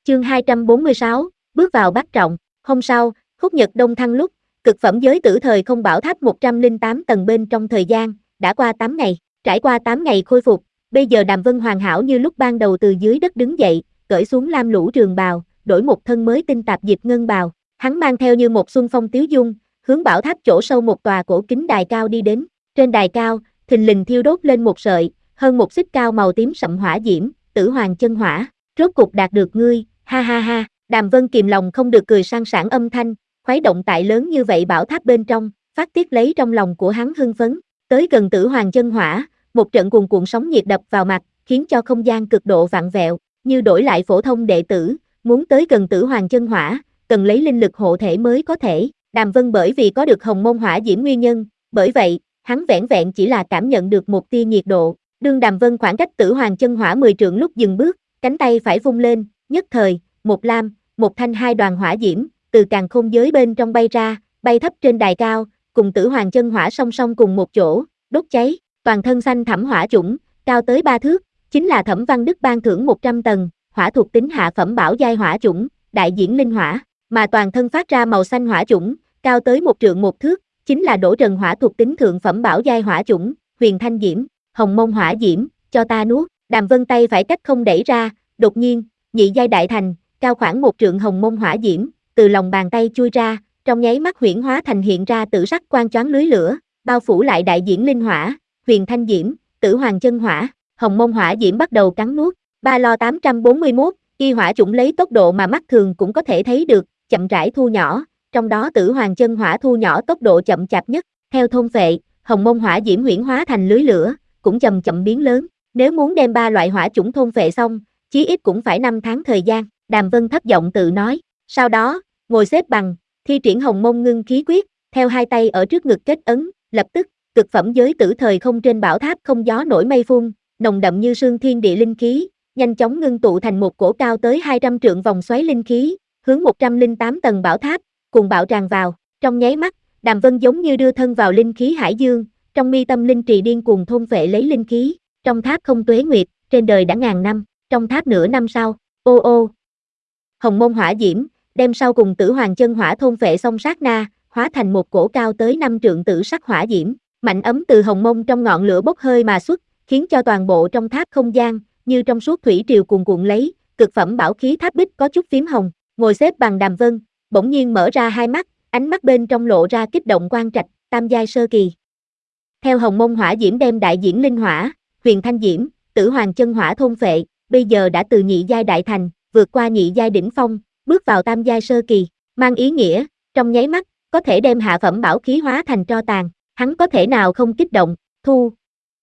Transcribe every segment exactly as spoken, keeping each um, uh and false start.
Chương hai trăm bốn mươi sáu, bước vào bát trọng. Hôm sau, Khúc Nhật Đông thăng lúc, cực phẩm giới tử thời không bảo tháp một trăm lẻ tám tầng bên trong thời gian, đã qua tám ngày. Trải qua tám ngày khôi phục, bây giờ Đàm Vân hoàn hảo như lúc ban đầu từ dưới đất đứng dậy, cởi xuống lam lũ trường bào, đổi một thân mới tinh tạp dịch ngân bào. Hắn mang theo như một xuân phong tiếu dung, hướng bảo tháp chỗ sâu một tòa cổ kính đài cao đi đến. Trên đài cao, thình lình thiêu đốt lên một sợi, hơn một xích cao màu tím sậm hỏa diễm, Tử Hoàng chân hỏa. Rốt cục đạt được ngươi, ha ha ha. Đàm Vân kìm lòng không được cười sang sảng âm thanh, khuấy động tại lớn như vậy bảo tháp bên trong, phát tiết lấy trong lòng của hắn hưng phấn. Tới gần Tử Hoàng chân hỏa, một trận cuồn cuộn sóng nhiệt đập vào mặt, khiến cho không gian cực độ vặn vẹo, như đổi lại phổ thông đệ tử, muốn tới gần Tử Hoàng chân hỏa, cần lấy linh lực hộ thể mới có thể. Đàm Vân bởi vì có được hồng môn hỏa diễm nguyên nhân, bởi vậy, hắn vẻn vẹn chỉ là cảm nhận được một tia nhiệt độ. Đương Đàm Vân khoảng cách Tử Hoàng chân hỏa mười trượng lúc dừng bước, cánh tay phải vung lên, nhất thời, một lam, một thanh hai đoàn hỏa diễm, từ càn khôn giới bên trong bay ra, bay thấp trên đài cao, cùng Tử Hoàng chân hỏa song song cùng một chỗ, đốt cháy, toàn thân xanh thẳm hỏa chủng, cao tới ba thước, chính là Thẩm Văn Đức ban thưởng một trăm tầng, hỏa thuộc tính hạ phẩm bảo giai hỏa chủng, đại diễn linh hỏa, mà toàn thân phát ra màu xanh hỏa chủng, cao tới một trượng một thước, chính là Đỗ Trần hỏa thuộc tính thượng phẩm bảo giai hỏa chủng, huyền thanh diễm, hồng môn hỏa diễm, cho ta nuốt. Đàm Vân tay phải cách không đẩy ra, đột nhiên, nhị giai đại thành, cao khoảng một trượng hồng môn hỏa diễm, từ lòng bàn tay chui ra, trong nháy mắt huyễn hóa thành hiện ra tử sắc quang choáng lưới lửa, bao phủ lại đại diễn linh hỏa, huyền thanh diễm, Tử Hoàng chân hỏa, hồng môn hỏa diễm bắt đầu cắn nuốt. Ba lo tám trăm bốn mươi mốt, y hỏa chủng lấy tốc độ mà mắt thường cũng có thể thấy được, chậm rãi thu nhỏ, trong đó Tử Hoàng chân hỏa thu nhỏ tốc độ chậm chạp nhất. Theo thôn phệ, hồng môn hỏa diễm huyễn hóa thành lưới lửa, cũng chậm chậm biến lớn. Nếu muốn đem ba loại hỏa chủng thôn phệ xong, chí ít cũng phải năm tháng thời gian. Đàm Vân thấp giọng tự nói. Sau đó, ngồi xếp bằng, thi triển hồng môn ngưng khí quyết, theo hai tay ở trước ngực kết ấn, lập tức, cực phẩm giới tử thời không trên bảo tháp không gió nổi mây phun, nồng đậm như sương thiên địa linh khí, nhanh chóng ngưng tụ thành một cổ cao tới hai trăm trượng vòng xoáy linh khí, hướng một trăm lẻ tám tầng bảo tháp, cùng bạo tràn vào. Trong nháy mắt, Đàm Vân giống như đưa thân vào linh khí hải dương, trong mi tâm linh trì điên cuồng thôn phệ lấy linh khí. Trong tháp không tuế nguyệt, trên đời đã ngàn năm, trong tháp nửa năm sau, ô ô. Hồng môn hỏa diễm, đem sau cùng Tử Hoàng chân hỏa thôn phệ xong sát na, hóa thành một cổ cao tới năm trượng tử sắc hỏa diễm, mạnh ấm từ hồng môn trong ngọn lửa bốc hơi mà xuất, khiến cho toàn bộ trong tháp không gian, như trong suốt thủy triều cuồn cuộn lấy, cực phẩm bảo khí tháp bích có chút phím hồng. Ngồi xếp bằng Đàm Vân, bỗng nhiên mở ra hai mắt, ánh mắt bên trong lộ ra kích động quang trạch, tam giai sơ kỳ. Theo hồng môn hỏa diễm đem đại diễn linh hỏa, huyền thanh diễm, Tử Hoàng chân hỏa thôn phệ, bây giờ đã từ nhị giai đại thành, vượt qua nhị giai đỉnh phong, bước vào tam giai sơ kỳ, mang ý nghĩa, trong nháy mắt, có thể đem hạ phẩm bảo khí hóa thành tro tàn, hắn có thể nào không kích động, thu.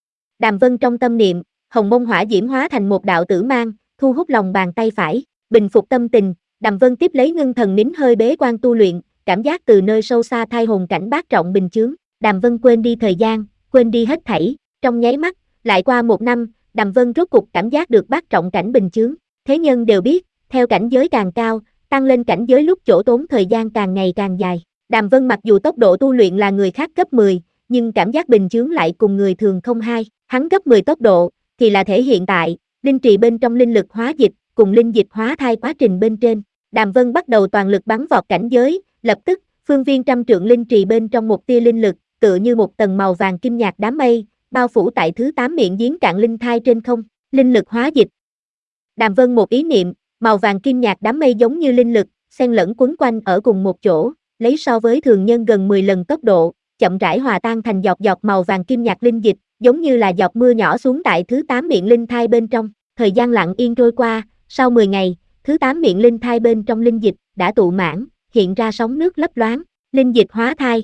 Đàm Vân trong tâm niệm, hồng môn hỏa diễm hóa thành một đạo tử mang, thu hút lòng bàn tay phải, bình phục tâm tình, Đàm Vân tiếp lấy ngưng thần nín hơi bế quan tu luyện, cảm giác từ nơi sâu xa thai hồn cảnh bát trọng bình chướng, Đàm Vân quên đi thời gian, quên đi hết thảy, trong nháy mắt, lại qua một năm, Đàm Vân rốt cục cảm giác được bát trọng cảnh bình chướng. Thế nhân đều biết, theo cảnh giới càng cao, tăng lên cảnh giới lúc chỗ tốn thời gian càng ngày càng dài. Đàm Vân mặc dù tốc độ tu luyện là người khác gấp mười, nhưng cảm giác bình chướng lại cùng người thường không hai. Hắn gấp mười tốc độ, thì là thể hiện tại, linh trì bên trong linh lực hóa dịch, cùng linh dịch hóa thai quá trình bên trên. Đàm Vân bắt đầu toàn lực bắn vọt cảnh giới, lập tức, phương viên trăm trượng linh trì bên trong một tia linh lực, tựa như một tầng màu vàng kim nhạt đám mây, bao phủ tại thứ tám miệng giếng cạn linh thai trên không, linh lực hóa dịch. Đàm Vân một ý niệm, màu vàng kim nhạt đám mây giống như linh lực, xen lẫn quấn quanh ở cùng một chỗ, lấy so với thường nhân gần mười lần tốc độ, chậm rãi hòa tan thành giọt giọt màu vàng kim nhạt linh dịch, giống như là giọt mưa nhỏ xuống tại thứ tám miệng linh thai bên trong. Thời gian lặng yên trôi qua, sau mười ngày, thứ tám miệng linh thai bên trong linh dịch đã tụ mãn, hiện ra sóng nước lấp loáng, linh dịch hóa thai.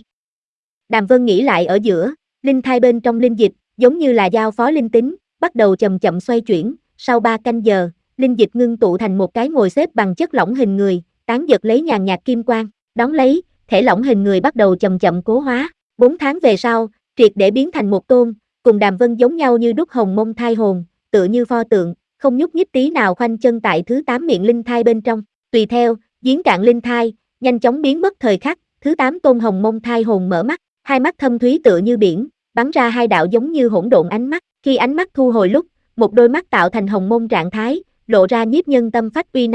Đàm Vân nghĩ lại ở giữa, linh thai bên trong linh dịch, giống như là giao phó linh tính, bắt đầu chậm chậm xoay chuyển, sau ba canh giờ, linh dịch ngưng tụ thành một cái ngồi xếp bằng chất lỏng hình người, tán giật lấy nhàn nhạt kim quang, đón lấy, thể lỏng hình người bắt đầu chậm chậm cố hóa. Bốn tháng về sau, triệt để biến thành một tôn, cùng Đàm Vân giống nhau như đúc hồng môn thai hồn, tựa như pho tượng, không nhúc nhích tí nào khoanh chân tại thứ tám miệng linh thai bên trong. Tùy theo, giếng cạn linh thai, nhanh chóng biến mất thời khắc, thứ tám tôn hồng môn thai hồn mở mắt, hai mắt thâm thúy tựa như biển, bắn ra hai đạo giống như hỗn độn ánh mắt. Khi ánh mắt thu hồi lúc, một đôi mắt tạo thành hồng môn trạng thái, lộ ra nhiếp nhân tâm phách uy năng.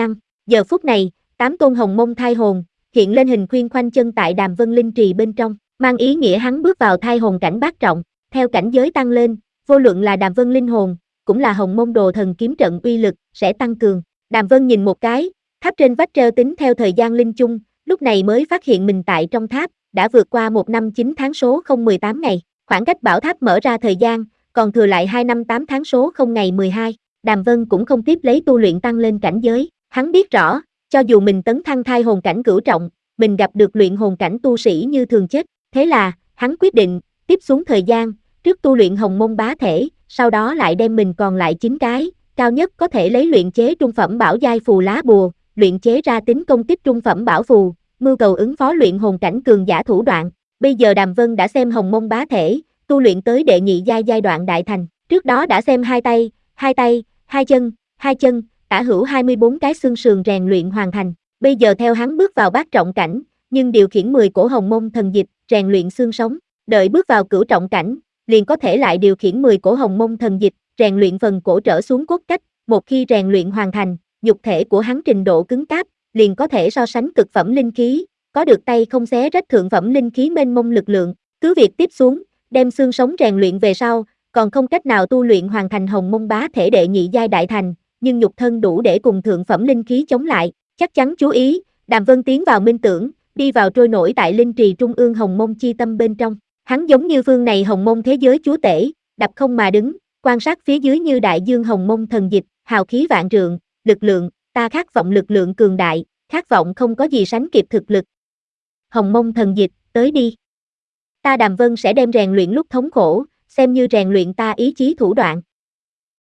Giờ phút này, tám tôn hồng mông thai hồn, hiện lên hình khuyên khoanh chân tại Đàm Vân Linh Trì bên trong, mang ý nghĩa hắn bước vào thai hồn cảnh bát trọng, theo cảnh giới tăng lên, vô luận là Đàm Vân Linh hồn, cũng là hồng mông đồ thần kiếm trận uy lực, sẽ tăng cường. Đàm Vân nhìn một cái, tháp trên vách treo tính theo thời gian linh chung, lúc này mới phát hiện mình tại trong tháp, đã vượt qua một năm chín tháng số không mười tám ngày, khoảng cách bảo tháp mở ra thời gian, còn thừa lại hai năm tám tháng số không ngày mười hai, Đàm Vân cũng không tiếp lấy tu luyện tăng lên cảnh giới, hắn biết rõ, cho dù mình tấn thăng thai hồn cảnh cửu trọng, mình gặp được luyện hồn cảnh tu sĩ như thường chết, thế là, hắn quyết định, tiếp xuống thời gian, trước tu luyện hồng mông bá thể, sau đó lại đem mình còn lại chín cái, cao nhất có thể lấy luyện chế trung phẩm bảo giai phù lá bùa, luyện chế ra tính công kích trung phẩm bảo phù, mưu cầu ứng phó luyện hồn cảnh cường giả thủ đoạn. Bây giờ Đàm Vân đã xem hồng mông bá thể, tu luyện tới đệ nhị giai giai đoạn đại thành, trước đó đã xem hai tay, hai tay, hai chân, hai chân, tả hữu hai mươi bốn cái xương sườn rèn luyện hoàn thành. Bây giờ theo hắn bước vào bát trọng cảnh, nhưng điều khiển mười cổ hồng mông thần dịch, rèn luyện xương sống, đợi bước vào cửu trọng cảnh, liền có thể lại điều khiển mười cổ hồng mông thần dịch, rèn luyện phần cổ trở xuống cốt cách, một khi rèn luyện hoàn thành, nhục thể của hắn trình độ cứng cáp, liền có thể so sánh cực phẩm linh khí, có được tay không xé rách thượng phẩm linh khí mênh mông lực lượng, cứ việc tiếp xuống, đem xương sống rèn luyện về sau, còn không cách nào tu luyện hoàn thành hồng mông bá thể đệ nhị giai đại thành, nhưng nhục thân đủ để cùng thượng phẩm linh khí chống lại, chắc chắn chú ý, Đàm Vân tiến vào minh tưởng, đi vào trôi nổi tại linh trì trung ương hồng mông chi tâm bên trong, hắn giống như phương này hồng mông thế giới chúa tể, đạp không mà đứng, quan sát phía dưới như đại dương hồng mông thần dịch, hào khí vạn trượng, lực lượng, ta khát vọng lực lượng cường đại, khát vọng không có gì sánh kịp thực lực. Hồng mông thần dịch, tới đi. Ta Đàm Vân sẽ đem rèn luyện lúc thống khổ, xem như rèn luyện ta ý chí thủ đoạn.